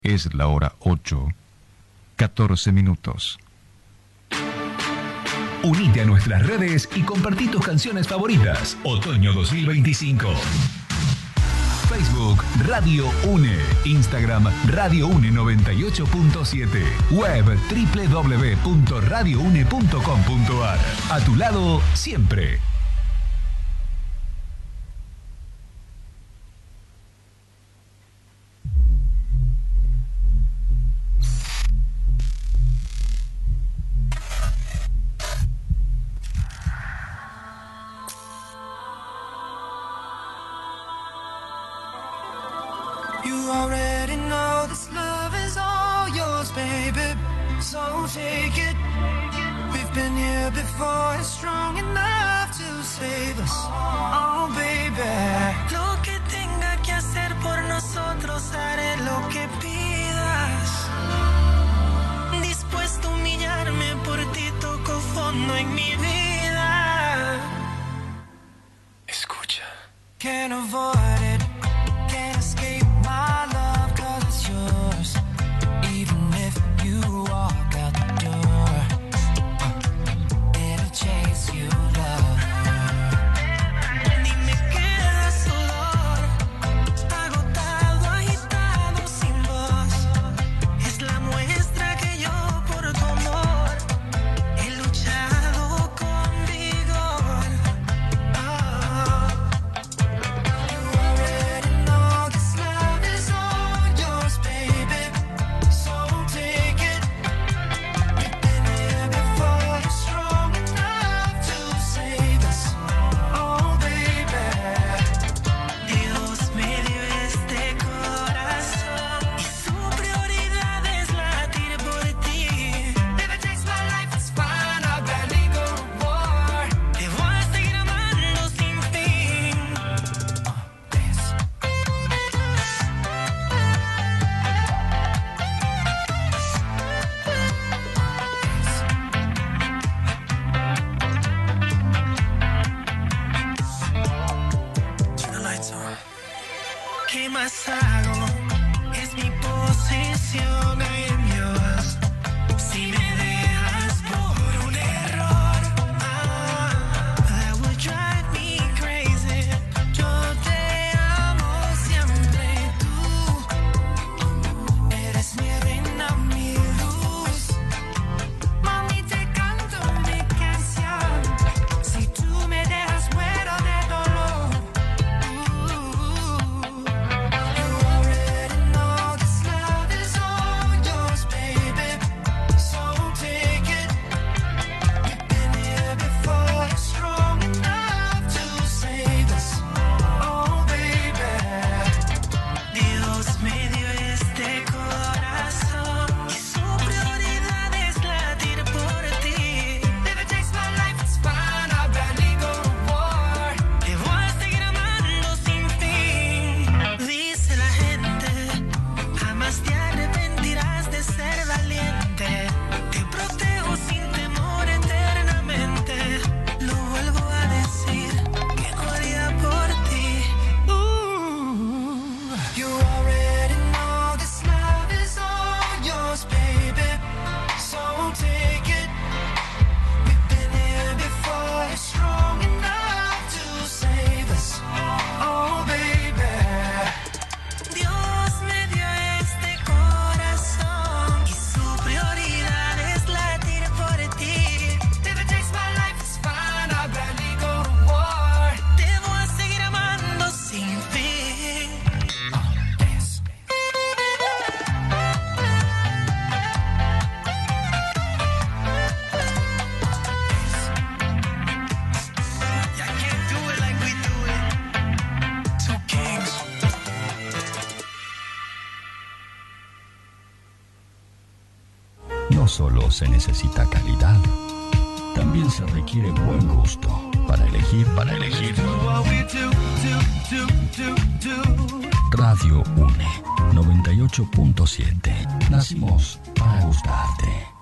Es la hora 8:14. Unite a nuestras redes y compartí tus canciones favoritas. Otoño 2025. Facebook Radio UNE. Instagram Radio UNE 98.7. Web www.radioune.com.ar. A tu lado siempre. You already know this love is all yours, baby. So take it. We've been here before, it's strong enough to save us. Oh, baby. Lo que tenga que hacer por nosotros, haré lo que pidas. Dispuesto a humillarme por ti, toco fondo en mi vida. Escucha. Can't avoid it. Can't escape my love, 'cause it's yours. Even if you walk out the door, it'll chase you, love. Ni me queda sudor, agotado, agitado, sin voz. Es la muestra que yo por tu amor he luchado con vigor. ¿Qué más hago? Es mi posición, I am yours. Si me dejas por un error, that would drive me crazy. Yo te amo siempre, tú eres mi reina, mi luz. Mami, te canto mi canción. Si tú me dejas, muero de dolor. No solo se necesita calidad, también se requiere buen gusto para elegir. Radio UNE 98.7. Nacimos para gustarte.